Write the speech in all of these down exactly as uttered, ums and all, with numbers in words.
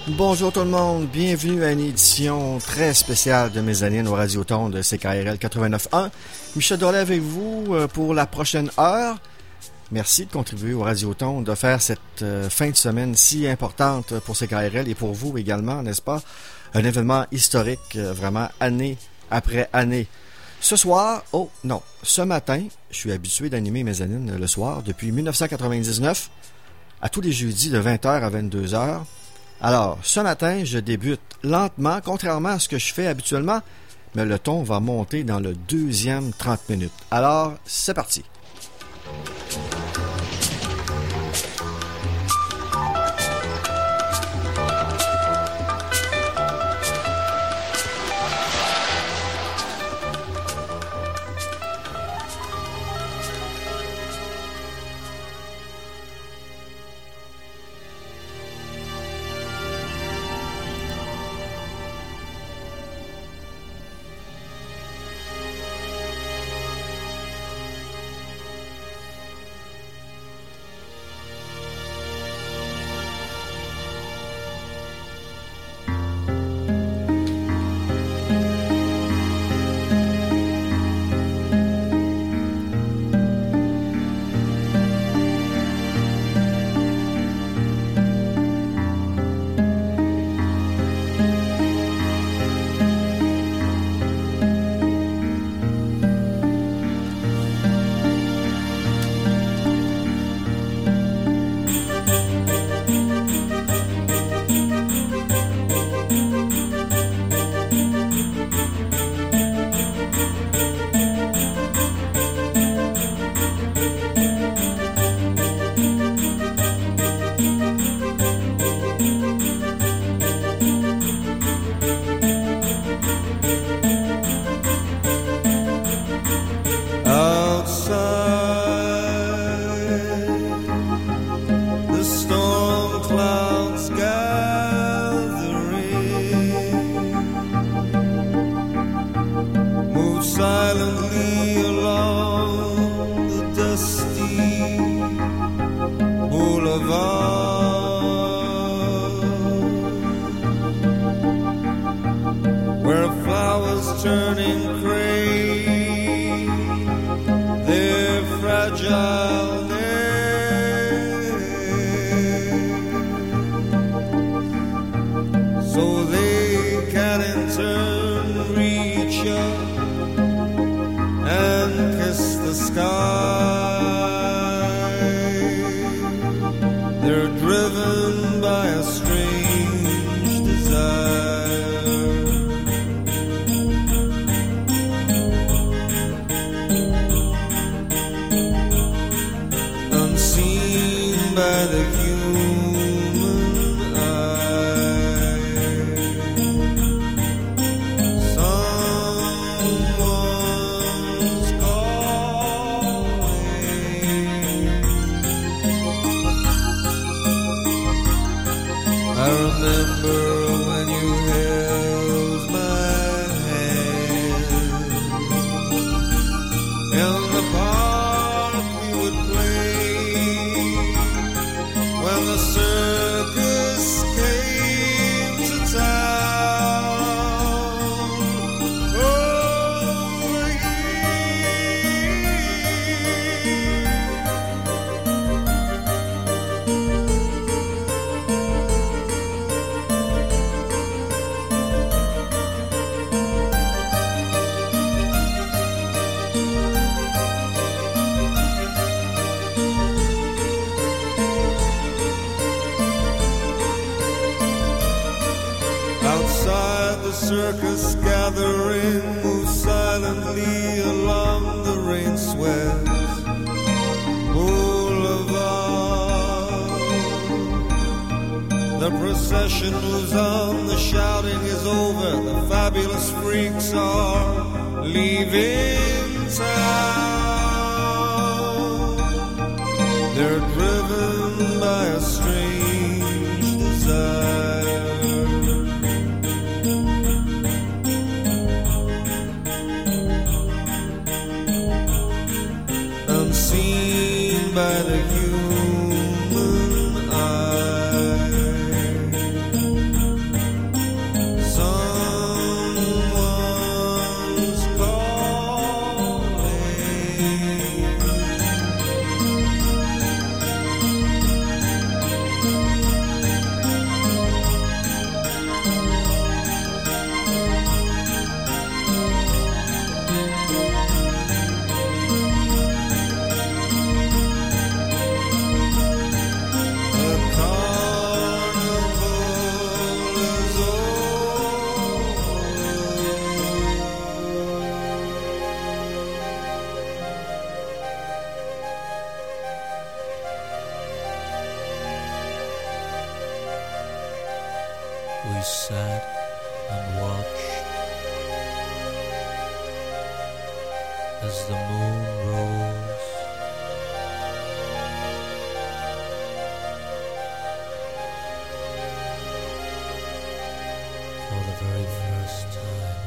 Bonjour tout le monde, bienvenue à une édition très spéciale de Mezzanine au Radioton de C K R L quatre-vingt-neuf point un. Michel Dorlet avec vous pour la prochaine heure. Merci de contribuer au Radioton, de faire cette euh, fin de semaine si importante pour C K R L et pour vous également, n'est-ce pas? Un événement historique, euh, vraiment année après année. Ce soir, oh non, ce matin, je suis habitué d'animer Mezzanine le soir depuis dix-neuf cent quatre-vingt-dix-neuf, à tous les jeudis de vingt heures à vingt-deux heures. Alors, ce matin, je débute lentement, contrairement à ce que je fais habituellement, mais le ton va monter dans le deuxième trente minutes. Alors, c'est parti. By the human eye. We sat and watched as the moon rose. For the very first time.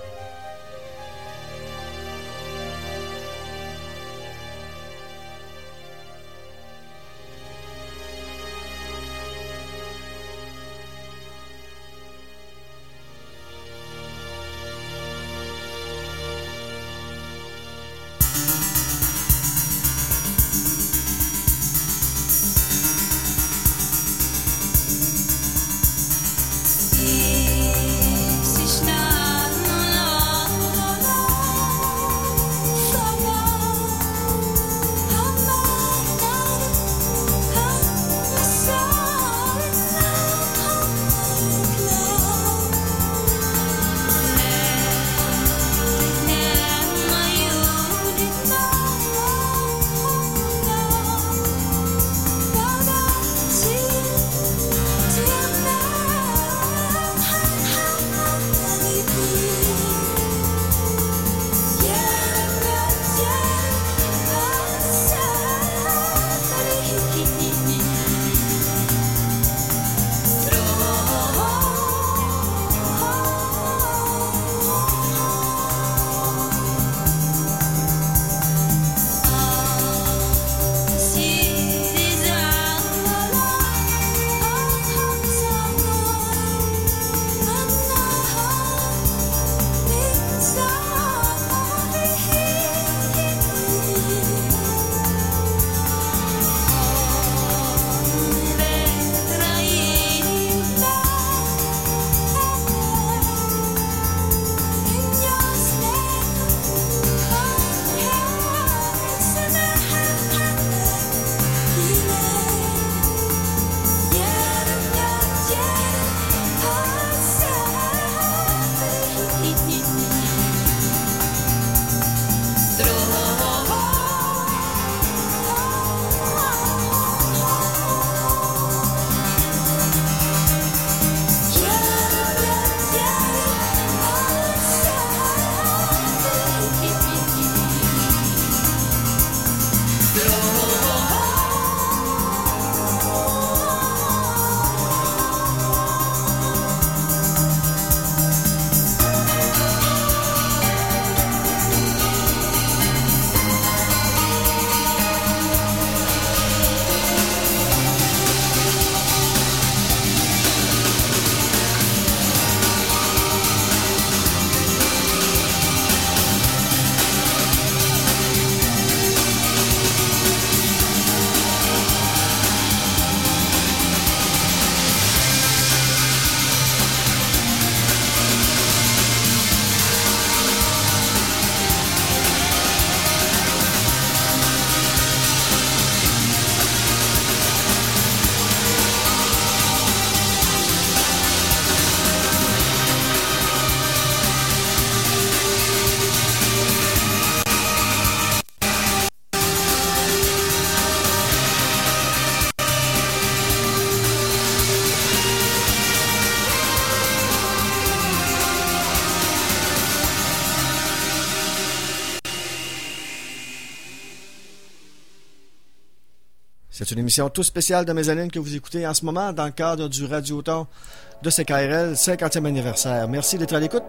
C'est une émission tout spéciale de Mezzanine que vous écoutez en ce moment dans le cadre du Radioton de C K R L cinquantième anniversaire. Merci d'être à l'écoute.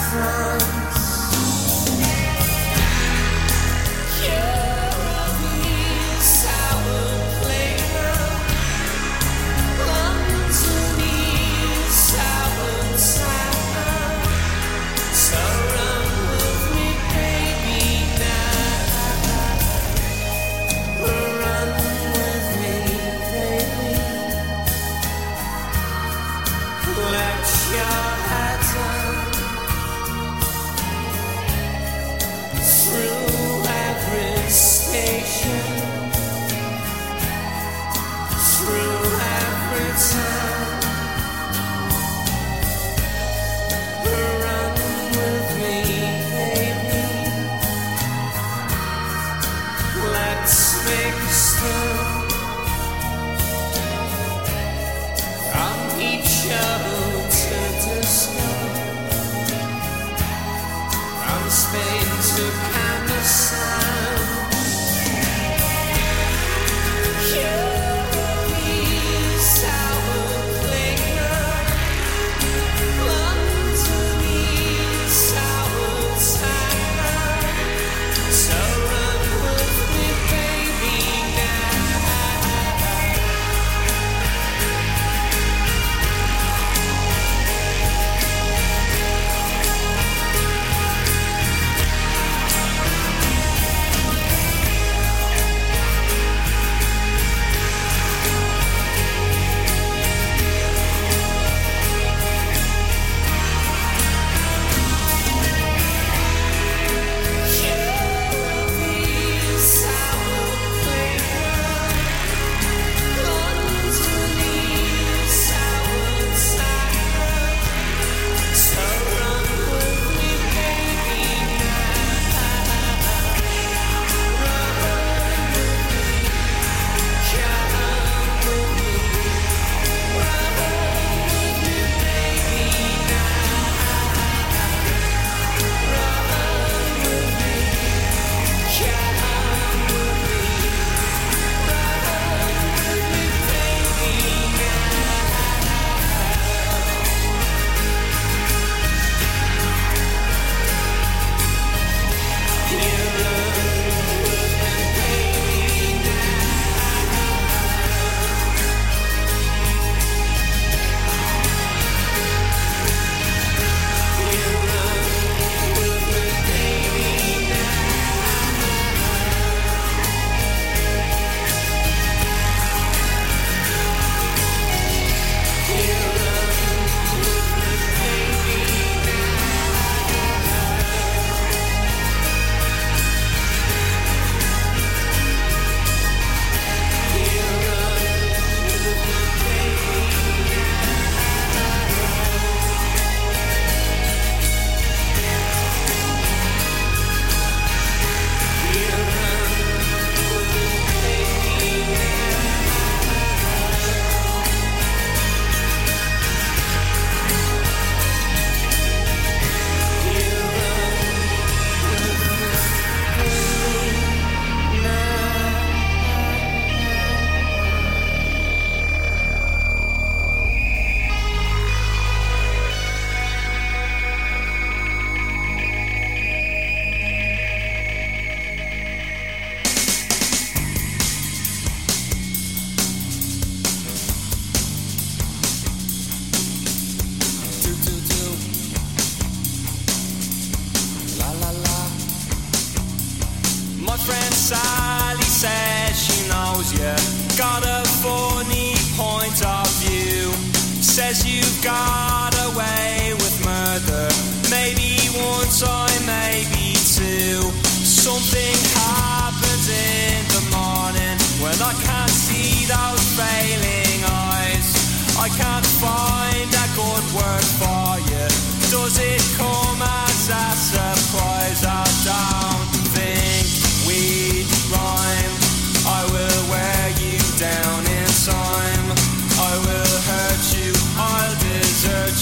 Down in time, I will hurt you, I'll desert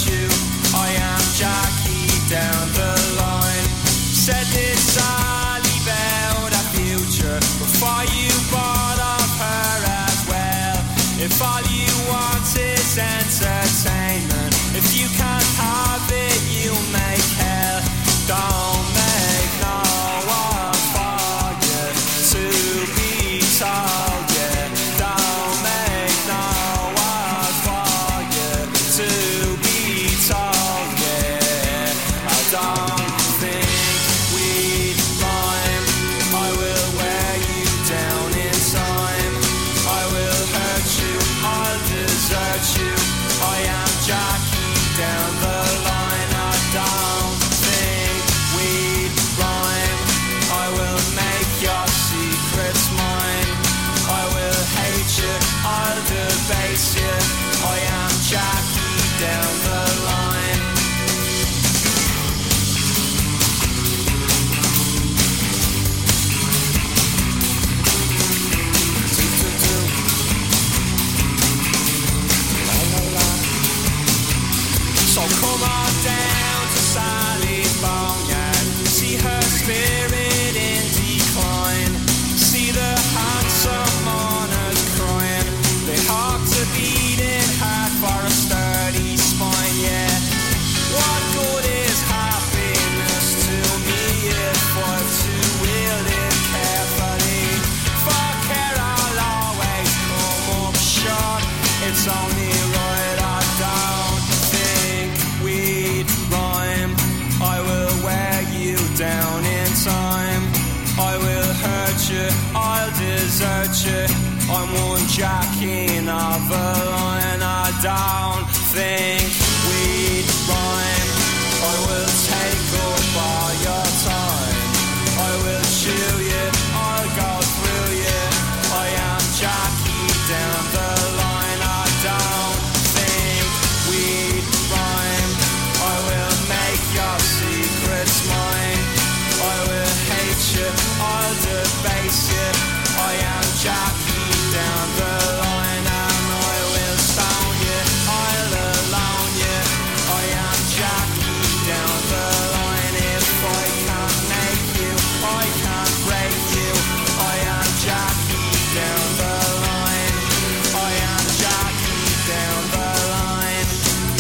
you, I'll desert you. I'm one jacking of a line. I don't think we'd rhyme. I will take up all your time. I will chew you, I'll go through you. I am Jackie down the line. I don't think we'd rhyme. I will make your secrets mine. I will hate you, I'll debase you. I am Jackie down the line. And I will stone you, I'll alone you. I am Jackie down the line. If I can't make you, I can't break you. I am Jackie down the line. I am Jackie down the line.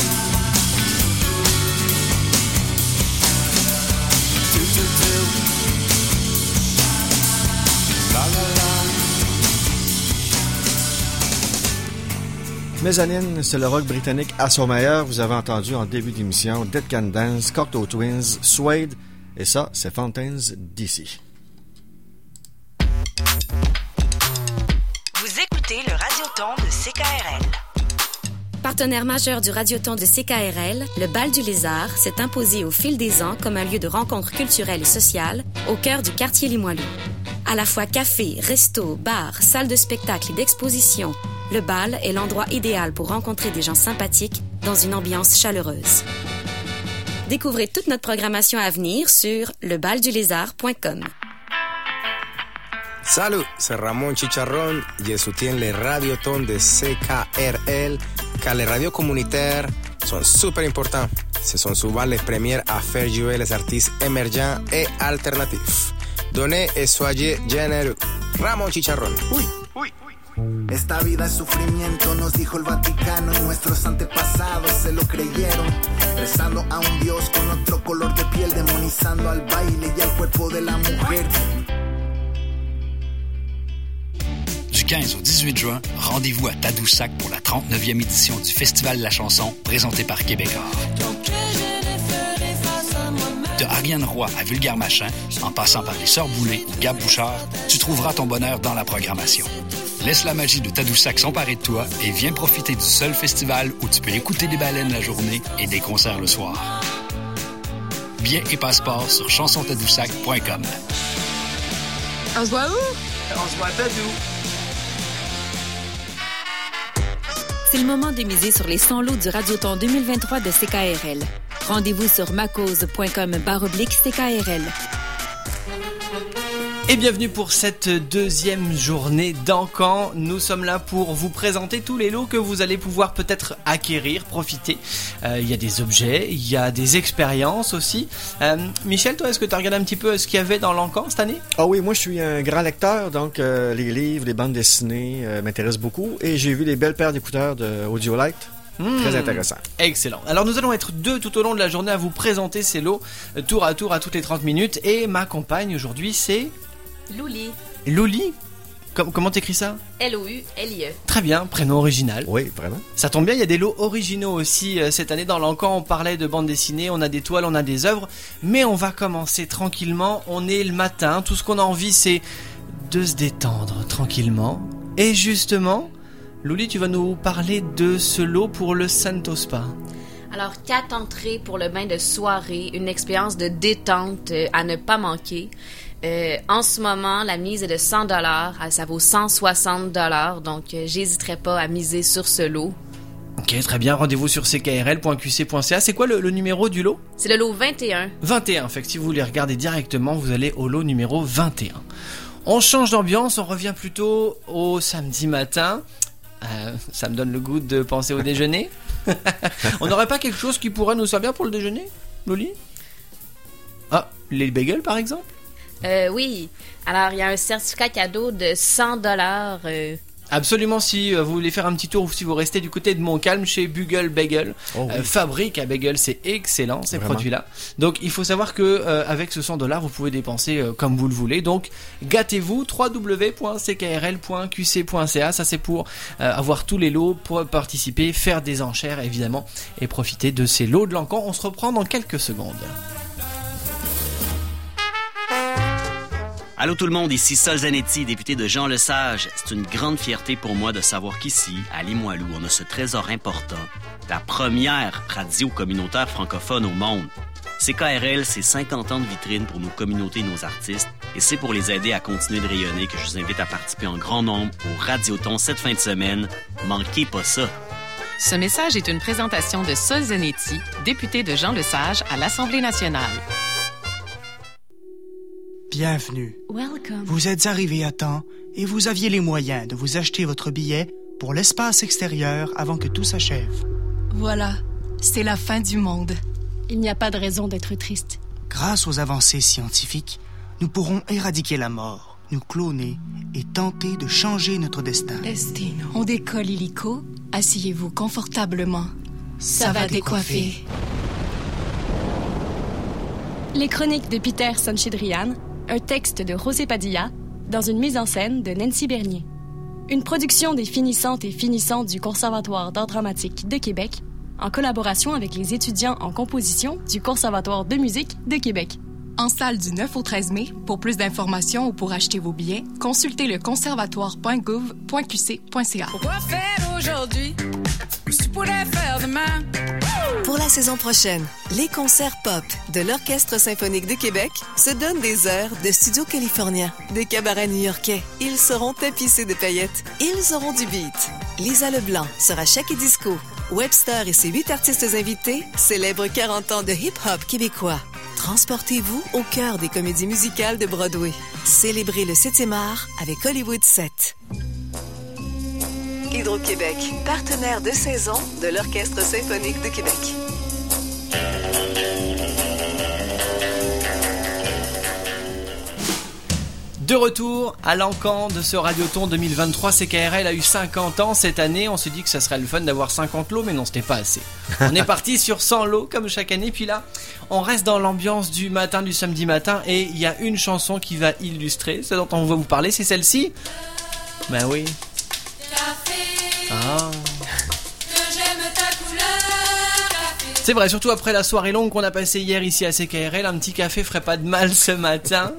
Do do do. La la la. Mezzanine, c'est le rock britannique à son meilleur. Vous avez entendu en début d'émission Dead Can Dance, Cocteau Twins, Suede, et ça, c'est Fountains D C. Vous écoutez le Radioton de C K R L. Partenaire majeur du Radioton de C K R L, le Bal du Lézard s'est imposé au fil des ans comme un lieu de rencontre culturelle et sociale au cœur du quartier Limoilou. À la fois café, resto, bar, salle de spectacle et d'exposition, le Bal est l'endroit idéal pour rencontrer des gens sympathiques dans une ambiance chaleureuse. Découvrez toute notre programmation à venir sur le bal du lézard point com. Salut, c'est Ramon Chicharrón y soutien le Radioton de C K R L, car les radios communautaires sont super importants. Ce sont souvent les premières à faire jouer les artistes émergents et alternatifs. Donnez et soyez généreux. Ramon Chicharrón. Uy. Esta vida es sufrimiento, nos dijo el Vaticano, y nuestros antepasados se lo creyeron, rezando a un Dios con otro color de piel, demonizando al baile y al cuerpo de la mujer. Du quinze au dix-huit juin, rendez-vous à Tadoussac pour la trente-neuvième édition du Festival de la chanson présenté par Québécois. De Ariane Roy à Vulgaire Machin, en passant par les Sœurs Boulay ou Gab Bouchard, tu trouveras ton bonheur dans la programmation. Laisse la magie de Tadoussac s'emparer de toi et viens profiter du seul festival où tu peux écouter des baleines la journée et des concerts le soir. Billets et passeports sur chanson tadoussac point com. On se voit où? On se voit à Tadou. C'est le moment de miser sur les cent lots du Radioton deux mille vingt-trois de C K R L. Rendez-vous sur macause point com barre oblique C K R L. Et bienvenue pour cette deuxième journée d'Encan. Nous sommes là pour vous présenter tous les lots que vous allez pouvoir peut-être acquérir, profiter. Euh, il y a des objets, il y a des expériences aussi. Euh, Michel, toi, est-ce que tu as regardé un petit peu ce qu'il y avait dans l'Encan cette année? Ah oui, moi je suis un grand lecteur, donc euh, les livres, les bandes dessinées euh, m'intéressent beaucoup. Et j'ai vu les belles paires d'écouteurs de Audiolite. Mmh. Très intéressant. Excellent. Alors nous allons être deux tout au long de la journée à vous présenter ces lots, euh, tour à tour à toutes les trente minutes. Et ma compagne aujourd'hui c'est... Louli. Louli? Com- Comment t'écris ça? L O U L I E. Très bien, prénom original. Oui, vraiment. Ça tombe bien, il y a des lots originaux aussi euh, cette année dans l'Encan. On parlait de bande dessinée, on a des toiles, on a des œuvres. Mais on va commencer tranquillement. On est le matin. Tout ce qu'on a envie, c'est de se détendre tranquillement. Et justement, Louli, tu vas nous parler de ce lot pour le Santo Spa. Alors, quatre entrées pour le bain de soirée. Une expérience de détente euh, à ne pas manquer. Euh, en ce moment, la mise est de cent dollars, ça vaut cent soixante dollars, donc euh, j'hésiterai pas à miser sur ce lot. Ok, très bien, rendez-vous sur c k r l point q c point c a. C'est quoi le, le numéro du lot? C'est le lot vingt et un. vingt et un, fait que si vous voulez regarder directement, vous allez au lot numéro vingt et un. On change d'ambiance, on revient plutôt au samedi matin. Euh, ça me donne le goût de penser au déjeuner. On n'aurait pas quelque chose qui pourrait nous servir pour le déjeuner, Loli? Ah, les bagels par exemple? Euh, oui. Alors, il y a un certificat cadeau de cent dollars. Euh... Absolument, si euh, vous voulez faire un petit tour ou si vous restez du côté de Montcalm chez Bugle Bagel, oh, oui. euh, fabrique à bagel, c'est excellent ces Vraiment. produits-là. Donc, il faut savoir que euh, avec ce cent dollars, vous pouvez dépenser euh, comme vous le voulez. Donc, gâtez-vous, w w w point c k r l point q c point c a. Ça, c'est pour euh, avoir tous les lots, pour participer, faire des enchères évidemment et profiter de ces lots de l'Encan. On se reprend dans quelques secondes. Allô tout le monde, ici Sol Zanetti, député de Jean Lesage. C'est une grande fierté pour moi de savoir qu'ici, à Limoilou, on a ce trésor important, la première radio communautaire francophone au monde. C K R L, c'est cinquante ans de vitrine pour nos communautés et nos artistes, et c'est pour les aider à continuer de rayonner que je vous invite à participer en grand nombre au Radioton cette fin de semaine. Manquez pas ça. Ce message est une présentation de Sol Zanetti, député de Jean Lesage à l'Assemblée nationale. Bienvenue. Welcome. Vous êtes arrivé à temps et vous aviez les moyens de vous acheter votre billet pour l'espace extérieur avant que tout s'achève. Voilà, c'est la fin du monde. Il n'y a pas de raison d'être triste. Grâce aux avancées scientifiques, nous pourrons éradiquer la mort, nous cloner et tenter de changer notre destin. Destino. On décolle illico. Asseyez-vous confortablement. Ça, Ça va, va décoiffer. décoiffer. Les chroniques de Peter Sanchidrian, un texte de José Padilla, dans une mise en scène de Nancy Bernier. Une production des finissantes et finissants du Conservatoire d'art dramatique de Québec, en collaboration avec les étudiants en composition du Conservatoire de musique de Québec. En salle du neuf au treize mai, pour plus d'informations ou pour acheter vos billets, consultez le conservatoire point gouv point q c point c a. Pourquoi faire aujourd'hui? Tu pourrais faire demain. Pour la saison prochaine, les concerts pop de l'Orchestre symphonique de Québec se donnent des heures de studio californien, des cabarets new-yorkais. Ils seront tapissés de paillettes. Ils auront du beat. Lisa Leblanc sera Shaq et Disco. Webster et ses huit artistes invités célèbrent quarante ans de hip-hop québécois. Transportez-vous au cœur des comédies musicales de Broadway. Célébrez le septième art avec Hollywood sept. Hydro-Québec, partenaire de saison de l'Orchestre symphonique de Québec. De retour à l'encan de ce Radioton deux mille vingt-trois, C K R L a eu cinquante ans cette année. On s'est dit que ça serait le fun d'avoir cinquante lots, mais non, c'était pas assez. On est parti sur cent lots comme chaque année. Puis là, on reste dans l'ambiance du matin, du samedi matin, et il y a une chanson qui va illustrer ce dont on va vous parler, c'est celle-ci. Ben oui. Ah. C'est vrai, surtout après la soirée longue qu'on a passée hier ici à C K R L, un petit café ferait pas de mal ce matin.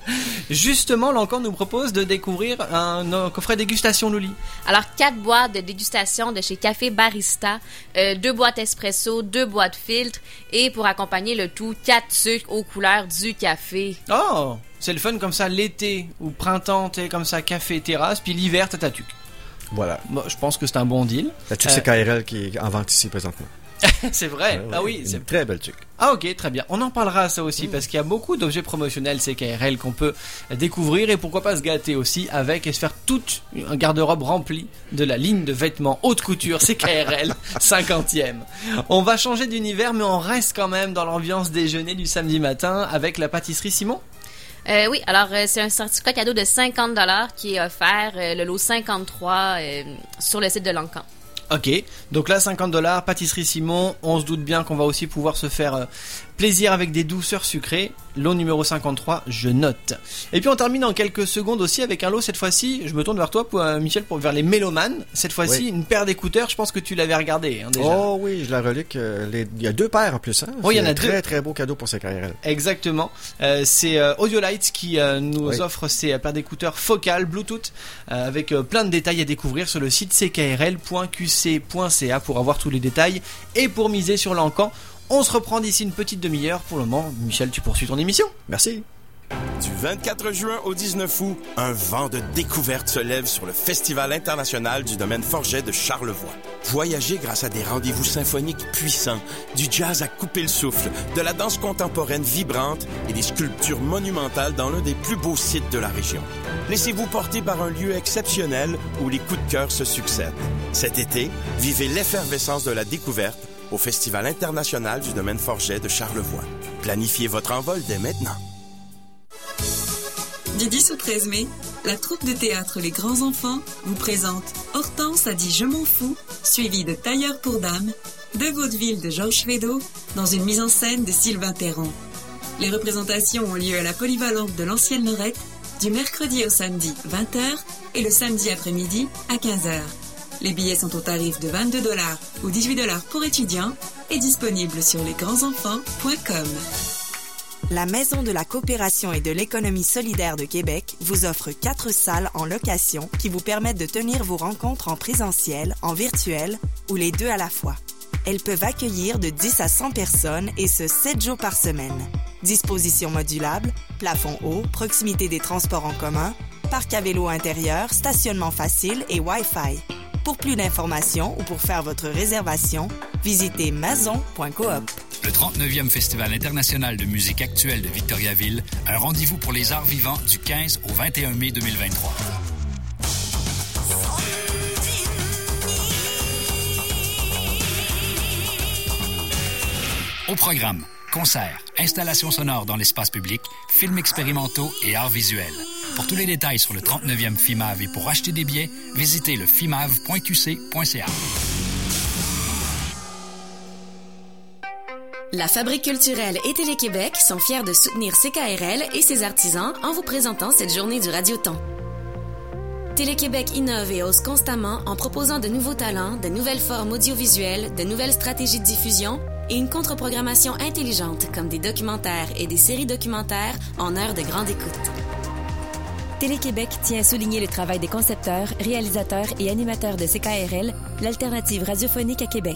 Justement, l'encan nous propose de découvrir un, un coffret dégustation, Louli. Alors, quatre boîtes de dégustation de chez Café Barista, euh, deux boîtes espresso, deux boîtes filtres, et pour accompagner le tout, quatre sucres aux couleurs du café. Oh, c'est le fun comme ça l'été ou printemps, t'es comme ça café terrasse, puis l'hiver t'as ta tuque. Voilà. Bon, je pense que c'est un bon deal. La tuque euh... C K R L qui est en vente ici présentement. C'est vrai. Euh, ah oui, une c'est très belle tuque. Ah ok, très bien. On en parlera ça aussi mmh. parce qu'il y a beaucoup d'objets promotionnels C K R L qu'on peut découvrir et pourquoi pas se gâter aussi avec et se faire toute un garde-robe rempli de la ligne de vêtements haute couture C K R L cinquantième. On va changer d'univers mais on reste quand même dans l'ambiance déjeuner du samedi matin avec la pâtisserie Simon. Euh, oui, alors euh, c'est un certificat cadeau de cinquante dollars qui est offert, euh, le lot cinquante-trois, euh, sur le site de l'encan. Ok, donc là cinquante dollars, pâtisserie Simon, on se doute bien qu'on va aussi pouvoir se faire euh, plaisir avec des douceurs sucrées. Lot numéro cinquante-trois, je note. Et puis on termine en quelques secondes aussi avec un lot, cette fois-ci, je me tourne vers toi pour, euh, Michel, pour vers les mélomanes. Cette fois-ci, oui. Une paire d'écouteurs, je pense que tu l'avais regardé hein, déjà. Oh oui, je la relique, euh, les... il y a deux paires en plus. Hein. Oh, il y en a très, deux. Très très beau cadeau pour C K R L. Exactement, euh, c'est euh, Audiolight qui euh, nous oui. offre ces paires d'écouteurs focales Bluetooth euh, avec euh, plein de détails à découvrir sur le site c k r l point q c point c a pour avoir tous les détails et pour miser sur l'encan. On se reprend d'ici une petite demi-heure. Pour le moment, Michel, tu poursuis ton émission. Merci. Du vingt-quatre juin au dix-neuf août, un vent de découverte se lève sur le Festival international du domaine Forget de Charlevoix. Voyagez grâce à des rendez-vous symphoniques puissants, du jazz à couper le souffle, de la danse contemporaine vibrante et des sculptures monumentales dans l'un des plus beaux sites de la région. Laissez-vous porter par un lieu exceptionnel où les coups de cœur se succèdent. Cet été, vivez l'effervescence de la découverte au Festival international du domaine Forget de Charlevoix. Planifiez votre envol dès maintenant. Du dix au treize mai, la troupe de théâtre Les Grands Enfants vous présente Hortense a dit Je m'en fous, suivi de Tailleur pour dames, de Vaudeville de Georges Feydeau, dans une mise en scène de Sylvain Perron. Les représentations ont lieu à la polyvalente de l'Ancienne Lorette, du mercredi au samedi vingt heures et le samedi après-midi à quinze heures. Les billets sont au tarif de vingt-deux dollars ou dix-huit dollars pour étudiants et disponibles sur lesgrandsenfants point com. La Maison de la coopération et de l'économie solidaire de Québec vous offre quatre salles en location qui vous permettent de tenir vos rencontres en présentiel, en virtuel ou les deux à la fois. Elles peuvent accueillir de dix à cent personnes et ce, sept jours par semaine. Disposition modulable, plafond haut, proximité des transports en commun, parc à vélo intérieur, stationnement facile et Wi-Fi. Pour plus d'informations ou pour faire votre réservation, visitez mason point coop. Le trente-neuvième Festival international de musique actuelle de Victoriaville, un rendez-vous pour les arts vivants du quinze au vingt et un mai deux mille vingt-trois. Au programme, concerts, installations sonores dans l'espace public, films expérimentaux et arts visuels. Pour tous les détails sur le trente-neuvième FIMAV et pour acheter des billets, visitez le fimav point q c point c a. La Fabrique culturelle et Télé-Québec sont fiers de soutenir C K R L et ses artisans en vous présentant cette journée du Radioton. Télé-Québec innove et ose constamment en proposant de nouveaux talents, de nouvelles formes audiovisuelles, de nouvelles stratégies de diffusion et une contre-programmation intelligente comme des documentaires et des séries documentaires en heure de grande écoute. Télé-Québec tient à souligner le travail des concepteurs, réalisateurs et animateurs de C K R L, l'alternative radiophonique à Québec.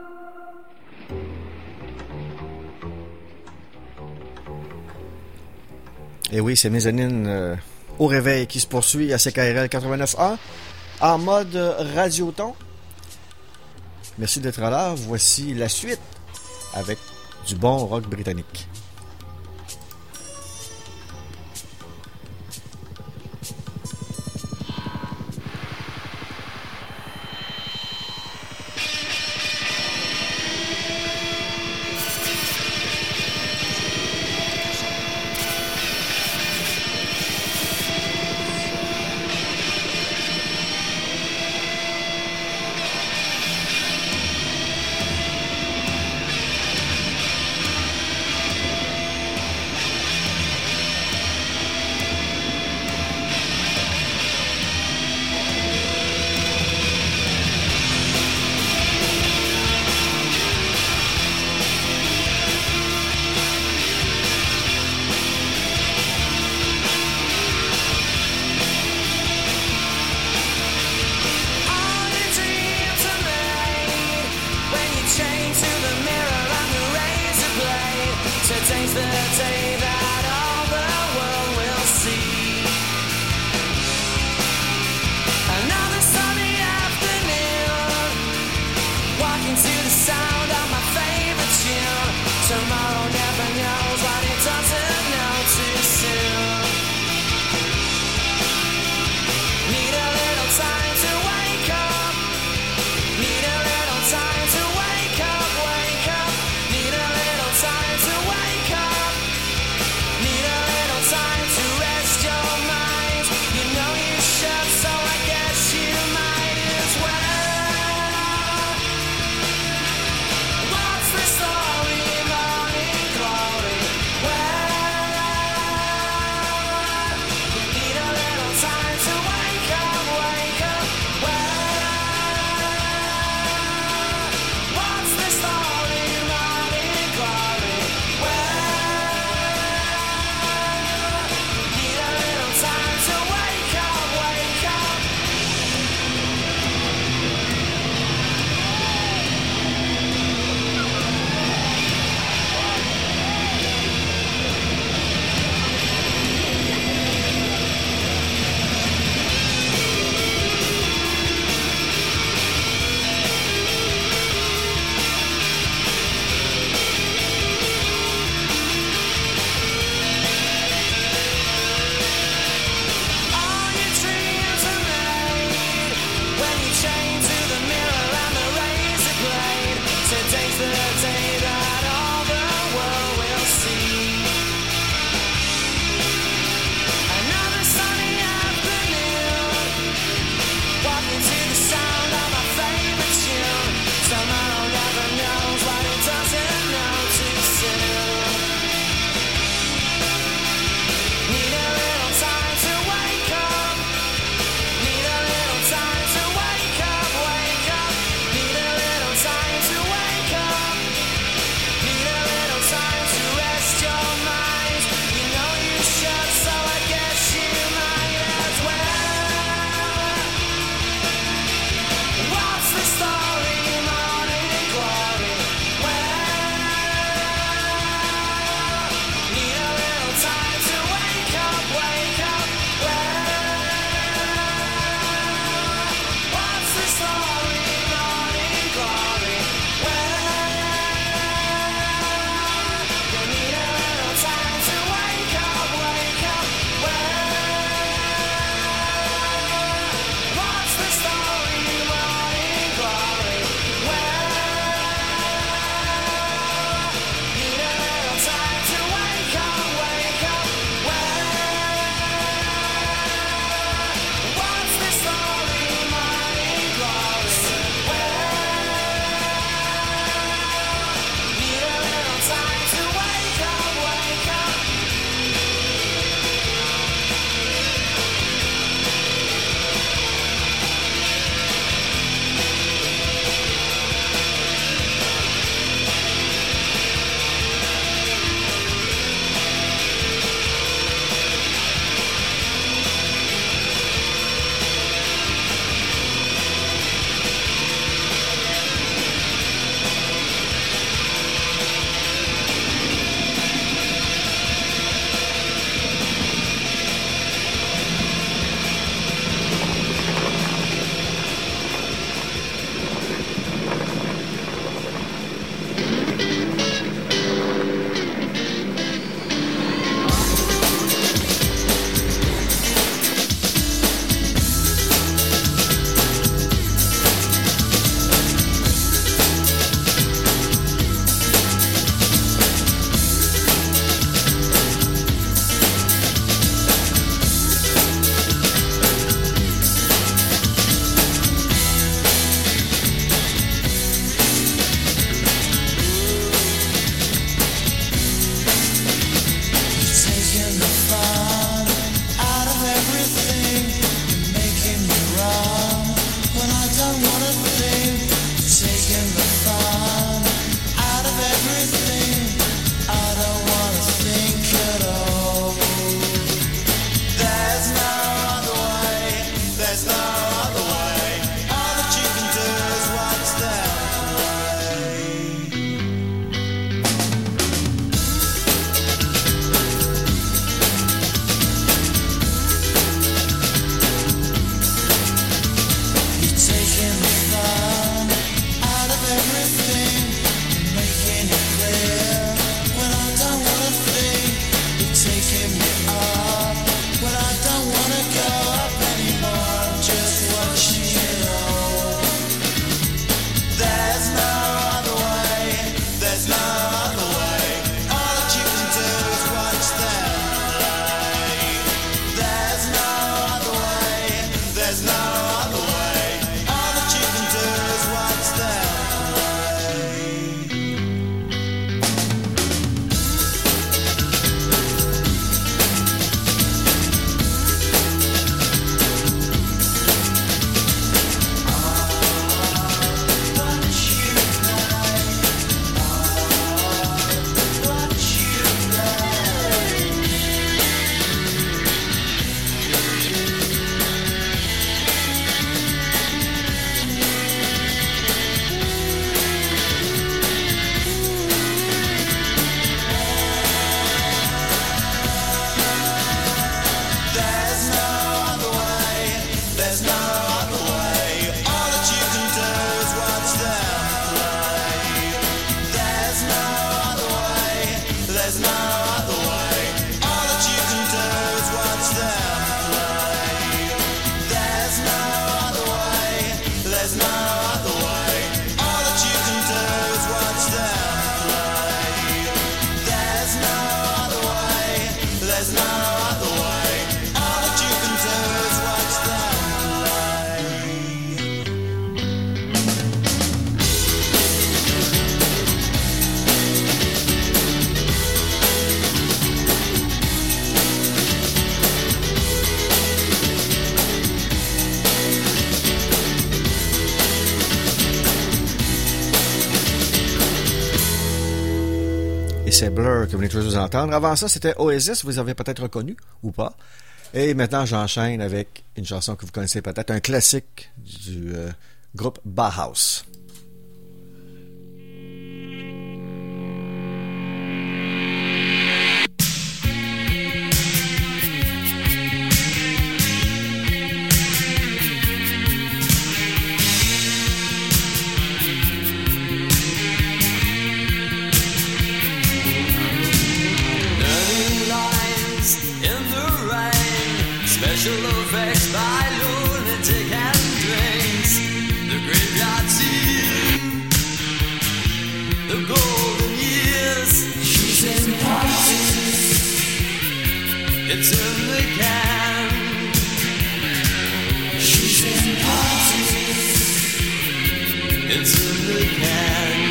Et oui, c'est Mezzanine euh, au réveil qui se poursuit à C K R L quatre-vingt-neuf un en mode Radioton. Merci d'être là. Voici la suite avec du bon rock britannique. c'est Blur que vous venez tous vous entendre. Avant ça, c'était Oasis, vous avez peut-être reconnu ou pas. Et maintenant, j'enchaîne avec une chanson que vous connaissez peut-être, un classique du euh, groupe Bauhaus. Special effects by lunatic and drinks. The graveyard scene, the golden years. She's in parties. It's in the can. She's in parties. It's in the can.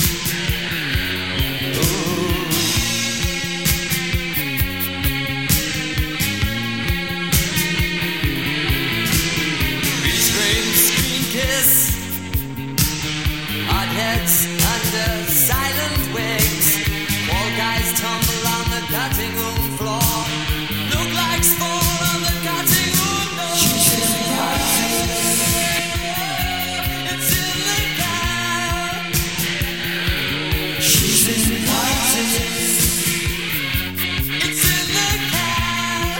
Heads under silent wigs. All guys tumble on the cutting room floor. Look like spawn on the cutting room floor. She's in the parties. It's in the car. She's in the parties. It's in the car.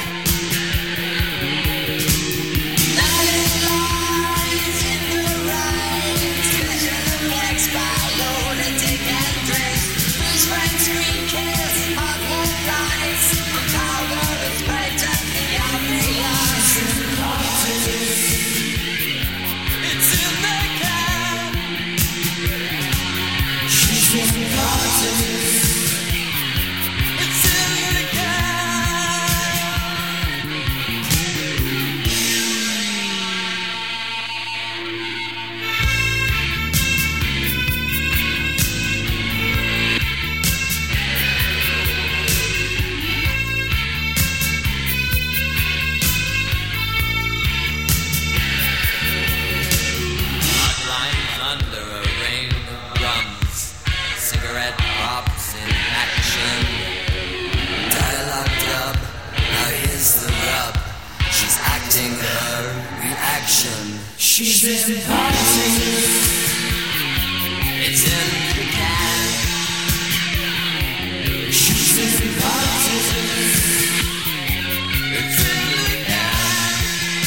Night lights in the right. By lunatic and drinks. Whose friends screen kiss on the rise. The powder is baked at the obvious. It's in the car. She's in the parties. It's in the car. She's in parties. It's in the can. She's in parties. It's in the can.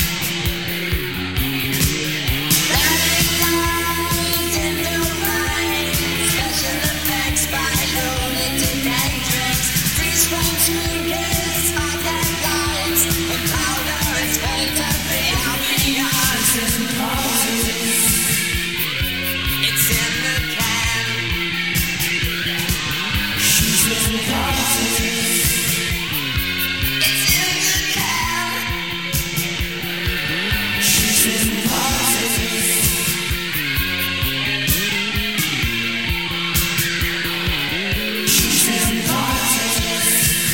Lighting lights in the rain. Special effects by lunatic and drinks. Freeze frame screen kiss on deadlines. The powder is paint of the ambiance. It's in the can. She's in the parties. It's in the can. She's in the parties. She's in the parties.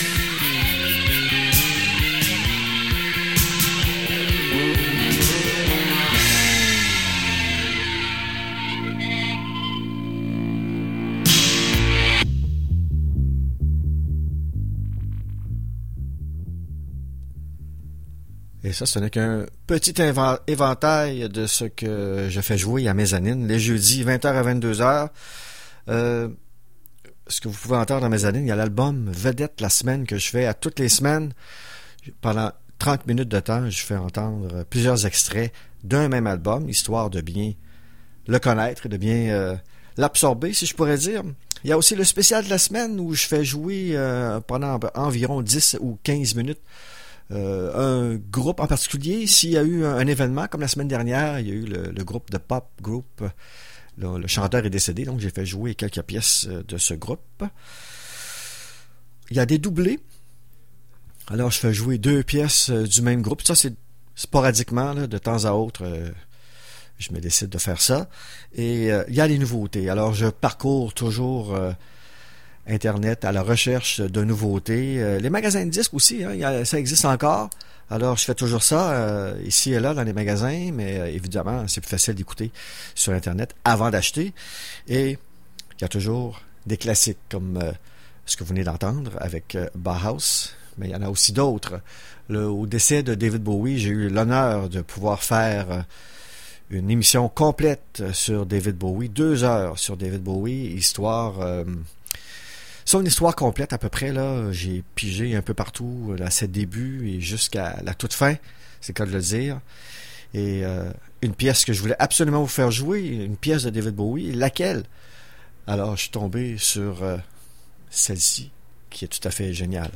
Et ça, ce n'est qu'un petit inv- éventail de ce que je fais jouer à Mezzanine les jeudis vingt heures à vingt-deux heures. Euh, ce que vous pouvez entendre à Mezzanine, il y a l'album Vedette la semaine que je fais à toutes les semaines. Pendant trente minutes de temps, je fais entendre plusieurs extraits d'un même album, histoire de bien le connaître et de bien euh, l'absorber, si je pourrais dire. Il y a aussi le spécial de la semaine où je fais jouer euh, pendant environ dix ou quinze minutes Euh, un groupe en particulier. S'il y a eu un, un événement comme la semaine dernière, il y a eu le, le groupe de pop group, le, le chanteur est décédé, donc j'ai fait jouer quelques pièces de ce groupe. Il y a des doublés, alors je fais jouer deux pièces du même groupe. Ça, c'est sporadiquement, là, de temps à autre, euh, je me décide de faire ça. Et euh, il y a des nouveautés, alors je parcours toujours euh, Internet à la recherche de nouveautés. Euh, les magasins de disques aussi, hein, y a, ça existe encore. Alors, je fais toujours ça euh, ici et là dans les magasins, mais euh, évidemment, c'est plus facile d'écouter sur Internet avant d'acheter. Et il y a toujours des classiques comme euh, ce que vous venez d'entendre avec euh, Bauhaus, mais il y en a aussi d'autres. Le, au décès de David Bowie, j'ai eu l'honneur de pouvoir faire euh, une émission complète sur David Bowie, deux heures sur David Bowie, histoire... Euh, son histoire complète à peu près, là, j'ai pigé un peu partout à ses débuts et jusqu'à la toute fin, c'est le cas de le dire. Et euh, une pièce que je voulais absolument vous faire jouer, une pièce de David Bowie, laquelle? Alors, je suis tombé sur euh, celle-ci, qui est tout à fait géniale.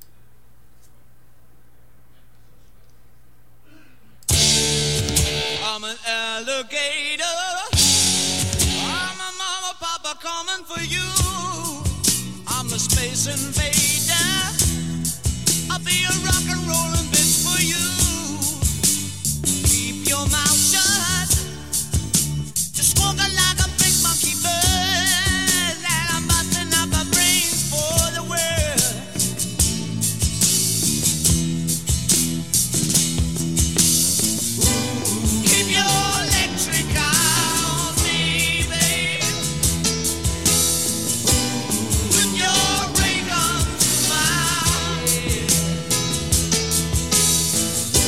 I'm an alligator. I'm a mama, papa coming for you. I'm a space invader. I'll be a rock and rollin' bitch for you. Keep your mouth shut. Just walking like a big monkey bird. And I'm busting up my brains for the world. Keep your electric eye on me, babe. With your ray gun to my head.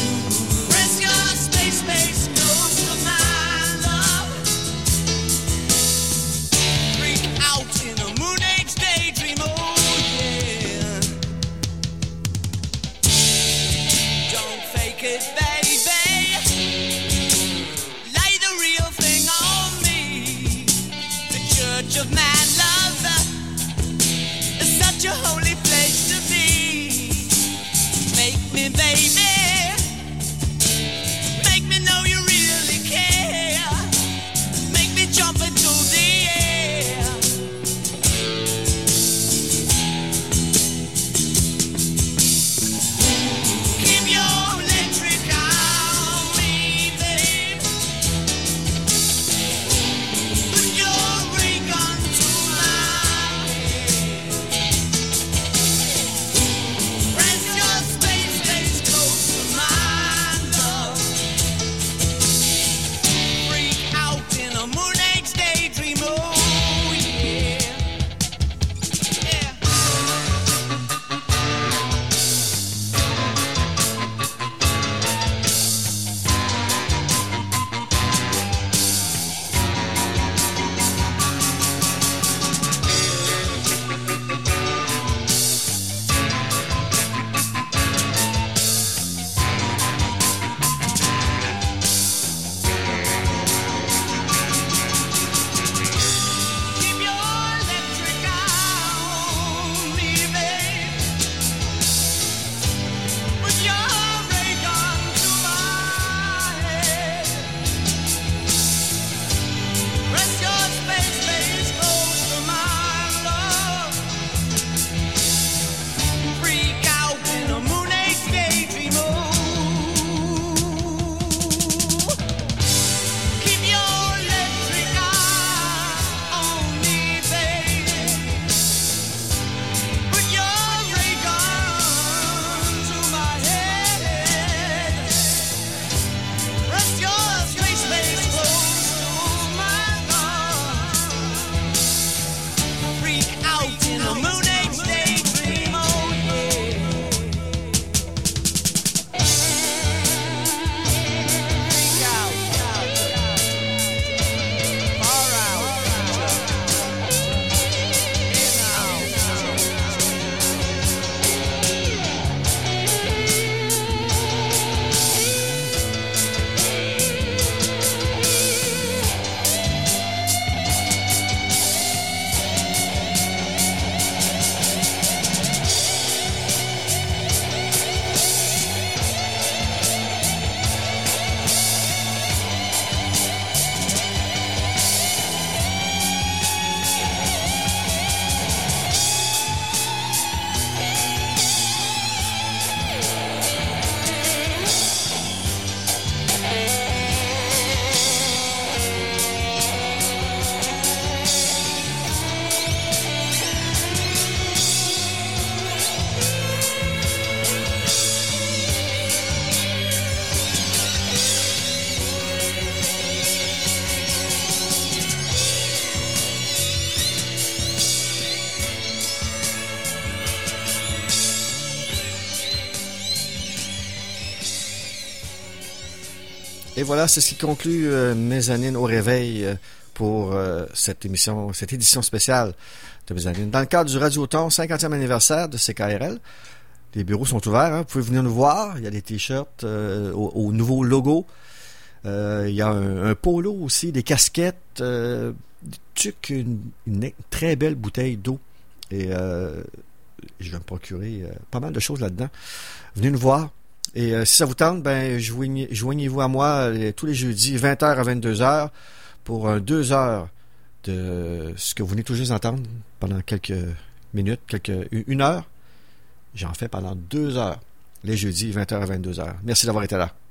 Et voilà, c'est ce qui conclut euh, Mezzanine au réveil euh, pour euh, cette émission, cette édition spéciale de Mezzanine. Dans le cadre du Radioton cinquantième anniversaire de C K R L, les bureaux sont ouverts. Hein, vous pouvez venir nous voir. Il y a des t-shirts euh, au, au nouveau logo. Euh, il y a un, un polo aussi, des casquettes, euh, des trucs, une, une très belle bouteille d'eau. Et euh, je vais me procurer euh, pas mal de choses là-dedans. Venez nous voir. Et euh, si ça vous tente, ben joignez, joignez-vous à moi euh, tous les jeudis, vingt heures à vingt-deux heures, pour un deux heures de ce que vous venez tout juste d'entendre pendant quelques minutes, quelques une heure. J'en fais pendant deux heures, les jeudis, vingt heures à vingt-deux heures. Merci d'avoir été là.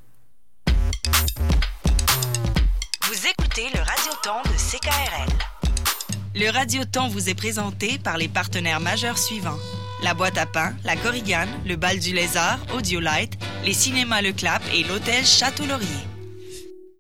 Vous écoutez le Radioton de C K R L. Le Radioton vous est présenté par les partenaires majeurs suivants. La Boîte à Pain, la Korigane, le Bal du Lézard, Audiolite, les cinémas Le Clap et l'hôtel Château Laurier.